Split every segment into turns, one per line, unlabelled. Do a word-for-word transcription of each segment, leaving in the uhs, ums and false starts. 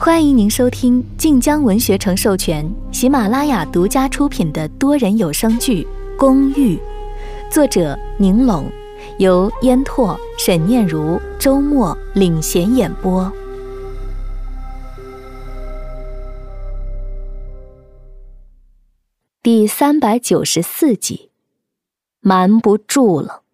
欢迎您收听晋江文学城授权、喜马拉雅独家出品的多人有声剧《公寓》，作者宁龙，由烟拓、沈念如、周末领衔演播。第三百九十四集，瞒不住了。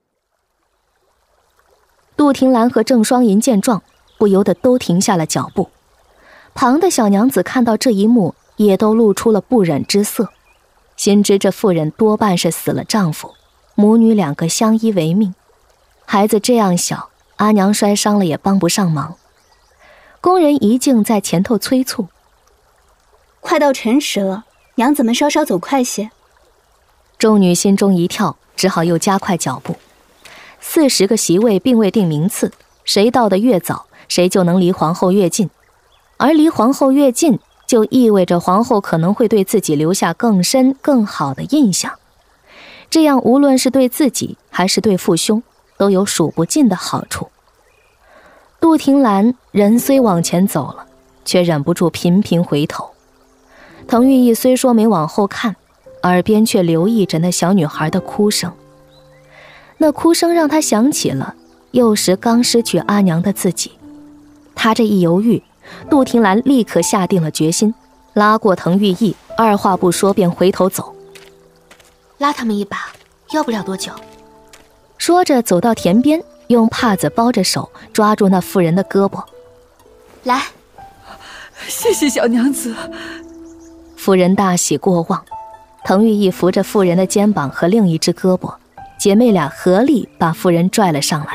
杜婷兰和郑双银见状，不由得都停下了脚步。旁的小娘子看到这一幕，也都露出了不忍之色，心知这妇人多半是死了丈夫，母女两个相依为命，孩子这样小，阿娘摔伤了也帮不上忙。工人一静在前头催促：
快到辰时了，娘子们稍稍走快些。
众女心中一跳，只好又加快脚步。四十个席位并未定名次，谁到得越早，谁就能离皇后越近。而离皇后越近，就意味着皇后可能会对自己留下更深更好的印象，这样无论是对自己还是对父兄，都有数不尽的好处。杜婷兰人虽往前走了，却忍不住频频回头。滕玉意虽说没往后看，耳边却留意着那小女孩的哭声。那哭声让她想起了幼时刚失去阿娘的自己。她这一犹豫，杜婷兰立刻下定了决心，拉过滕玉意，二话不说便回头走。
拉他们一把，要不了多久。
说着走到田边，用帕子包着手，抓住那妇人的胳膊。
来，
谢谢小娘子。
妇人大喜过望，滕玉意扶着妇人的肩膀和另一只胳膊，姐妹俩合力把妇人拽了上来。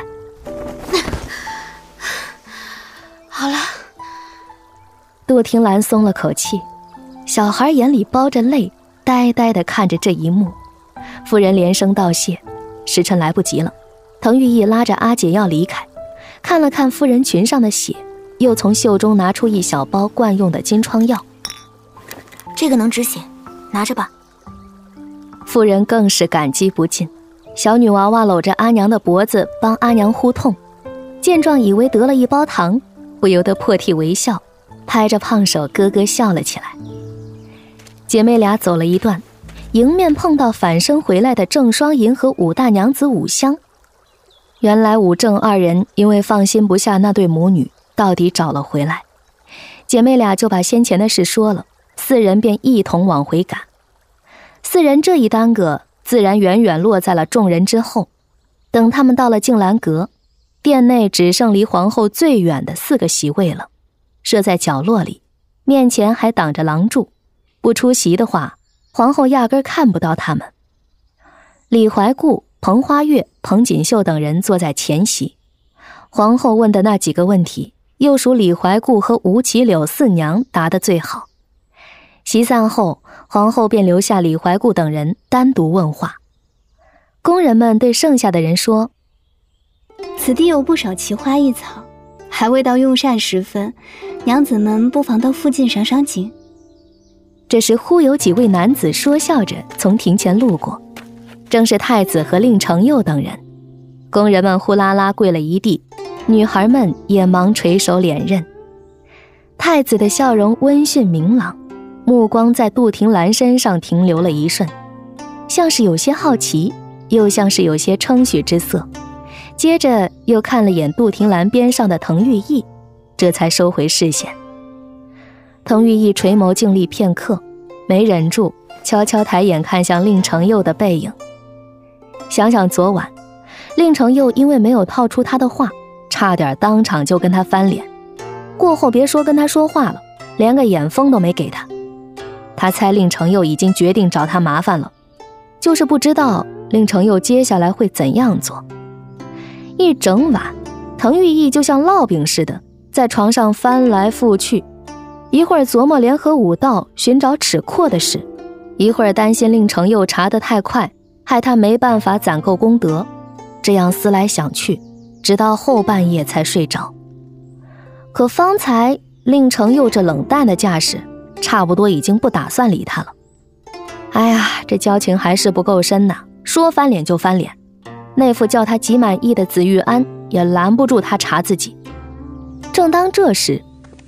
好了。
杜婷兰松了口气，小孩眼里包着泪，呆呆地看着这一幕。妇人连声道谢，时辰来不及了。滕玉意拉着阿姐要离开，看了看妇人裙上的血，又从袖中拿出一小包惯用的金疮药。
这个能止血，拿着吧。
妇人更是感激不尽，小女娃娃搂着阿娘的脖子帮阿娘护痛，见状以为得了一包糖，不由得破涕为笑，拍着胖手咯咯笑了起来。姐妹俩走了一段，迎面碰到返身回来的郑双银和武大娘子武香。原来武郑二人因为放心不下那对母女，到底找了回来。姐妹俩就把先前的事说了，四人便一同往回赶。四人这一耽搁，自然远远落在了众人之后。等他们到了静兰阁，殿内只剩离皇后最远的四个席位了，设在角落里，面前还挡着廊柱，不出席的话，皇后压根看不到他们。李怀固、彭花月、彭锦绣等人坐在前席，皇后问的那几个问题，又属李怀固和吴绮柳四娘答得最好。席散后，皇后便留下李怀固等人单独问话。工人们对剩下的人说：
此地有不少奇花异草，还未到用膳时分，娘子们不妨到附近赏赏景。
这时忽有几位男子说笑着从庭前路过，正是太子和令承佑等人。工人们呼啦啦跪了一地，女孩们也忙垂手脸认。太子的笑容温驯明朗，目光在杜婷兰身上停留了一瞬，像是有些好奇，又像是有些称许之色，接着又看了眼杜婷兰边上的滕玉意，这才收回视线。滕玉意垂眸静立片刻，没忍住悄悄抬眼看向令承佑的背影。想想昨晚，令承佑因为没有套出他的话，差点当场就跟他翻脸，过后别说跟他说话了，连个眼风都没给他。他猜令承佑已经决定找他麻烦了，就是不知道令承佑接下来会怎样做。一整晚，滕玉意就像烙饼似的在床上翻来覆去，一会儿琢磨联合武道寻找齿廓的事，一会儿担心令承佑查得太快，害他没办法攒够功德，这样思来想去，直到后半夜才睡着。可方才令承佑这冷淡的架势，差不多已经不打算理他了。哎呀，这交情还是不够深呐，说翻脸就翻脸。那副叫他极满意的紫玉安也拦不住他查自己。正当这时，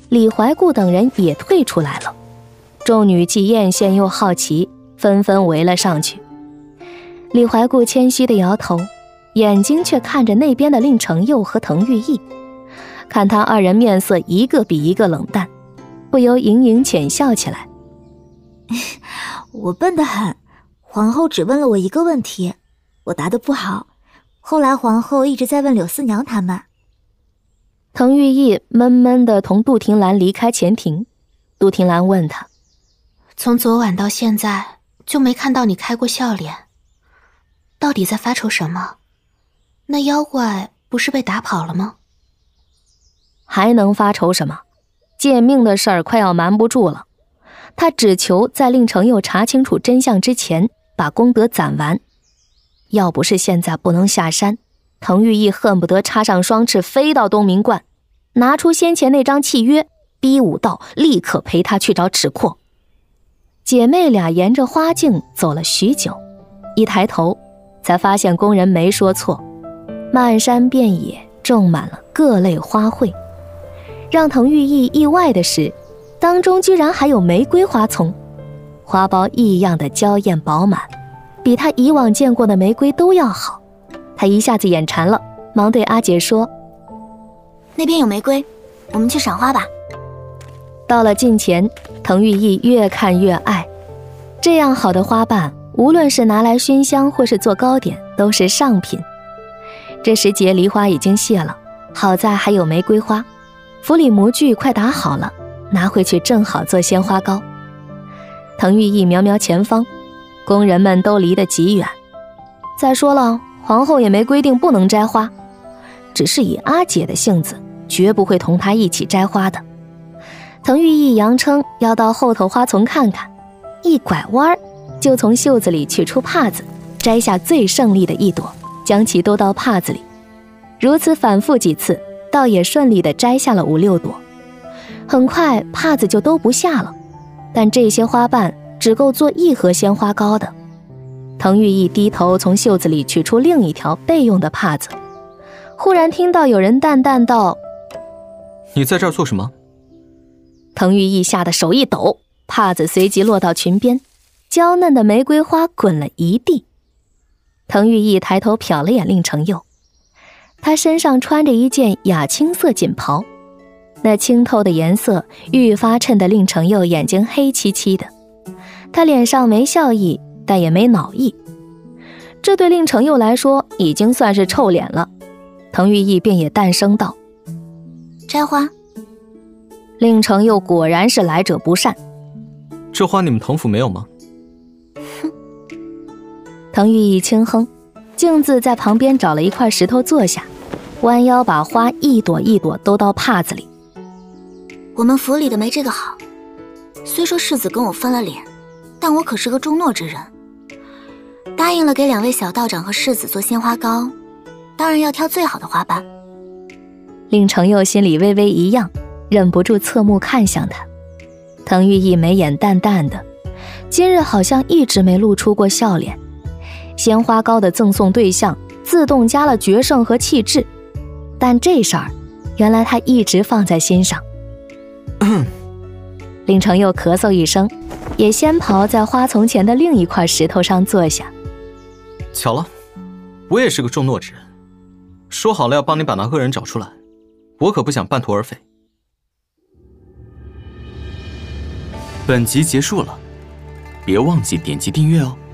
李怀顾等人也退出来了。众女既艳羡又好奇，纷纷围了上去。李怀顾谦虚地摇头，眼睛却看着那边的令承佑和滕玉意，看他二人面色一个比一个冷淡，不由盈盈浅笑起来。
我笨得很，皇后只问了我一个问题，我答得不好，后来皇后一直在问柳四娘他们。
滕玉意闷闷地同杜婷兰离开前庭，杜婷兰问他：
从昨晚到现在就没看到你开过笑脸，到底在发愁什么？那妖怪不是被打跑了吗？
还能发愁什么？借命的事儿快要瞒不住了，他只求在令承佑查清楚真相之前把功德攒完。要不是现在不能下山，滕玉意恨不得插上双翅飞到东明观，拿出先前那张契约，逼武道立刻陪他去找齿阔。姐妹俩沿着花径走了许久，一抬头才发现工人没说错，漫山遍野种满了各类花卉。让滕玉意意外的是，当中居然还有玫瑰花丛，花苞异样的娇艳饱满，比他以往见过的玫瑰都要好。他一下子眼馋了，忙对阿姐说：
那边有玫瑰，我们去赏花吧。
到了近前，滕玉意越看越爱，这样好的花瓣，无论是拿来熏香或是做糕点，都是上品。这时节梨花已经谢了，好在还有玫瑰花，府里模具快打好了，拿回去正好做鲜花糕。滕玉意瞄瞄前方，工人们都离得极远。再说了，皇后也没规定不能摘花，只是以阿姐的性子，绝不会同她一起摘花的。滕玉意扬称要到后头花丛看看，一拐弯就从袖子里取出帕子，摘下最胜利的一朵，将其兜到帕子里。如此反复几次，倒也顺利地摘下了五六朵。很快帕子就都不下了，但这些花瓣只够做一盒鲜花糕的。滕玉意低头从袖子里取出另一条备用的帕子，忽然听到有人淡淡道：
你在这儿做什么？
滕玉意吓得手一抖，帕子随即落到裙边，娇嫩的玫瑰花滚了一地。滕玉意抬头瞟了眼令承佑，他身上穿着一件雅青色锦袍，那清透的颜色愈发衬得令承佑眼睛黑漆漆的。他脸上没笑意，但也没恼意，这对令承佑来说已经算是臭脸了。滕玉意便也淡声道：
摘花。
令承佑果然是来者不善。
这花你们滕府没有吗？
哼。滕玉意轻哼，径自在旁边找了一块石头坐下，弯腰把花一朵一朵兜到帕子里。
我们府里的没这个好，虽说世子跟我分了脸，但我可是个重诺之人，答应了给两位小道长和世子做鲜花糕，当然要挑最好的花瓣。
令承佑心里微微一漾，忍不住侧目看向他。滕玉意眉眼淡淡的，今日好像一直没露出过笑脸。鲜花糕的赠送对象自动加了决胜和气质，但这事儿原来他一直放在心上。令承佑咳嗽一声，也先跑在花丛前的另一块石头上坐下。
巧了，我也是个重诺之人，说好了要帮你把那恶人找出来，我可不想半途而废。本集结束了，别忘记点击订阅哦。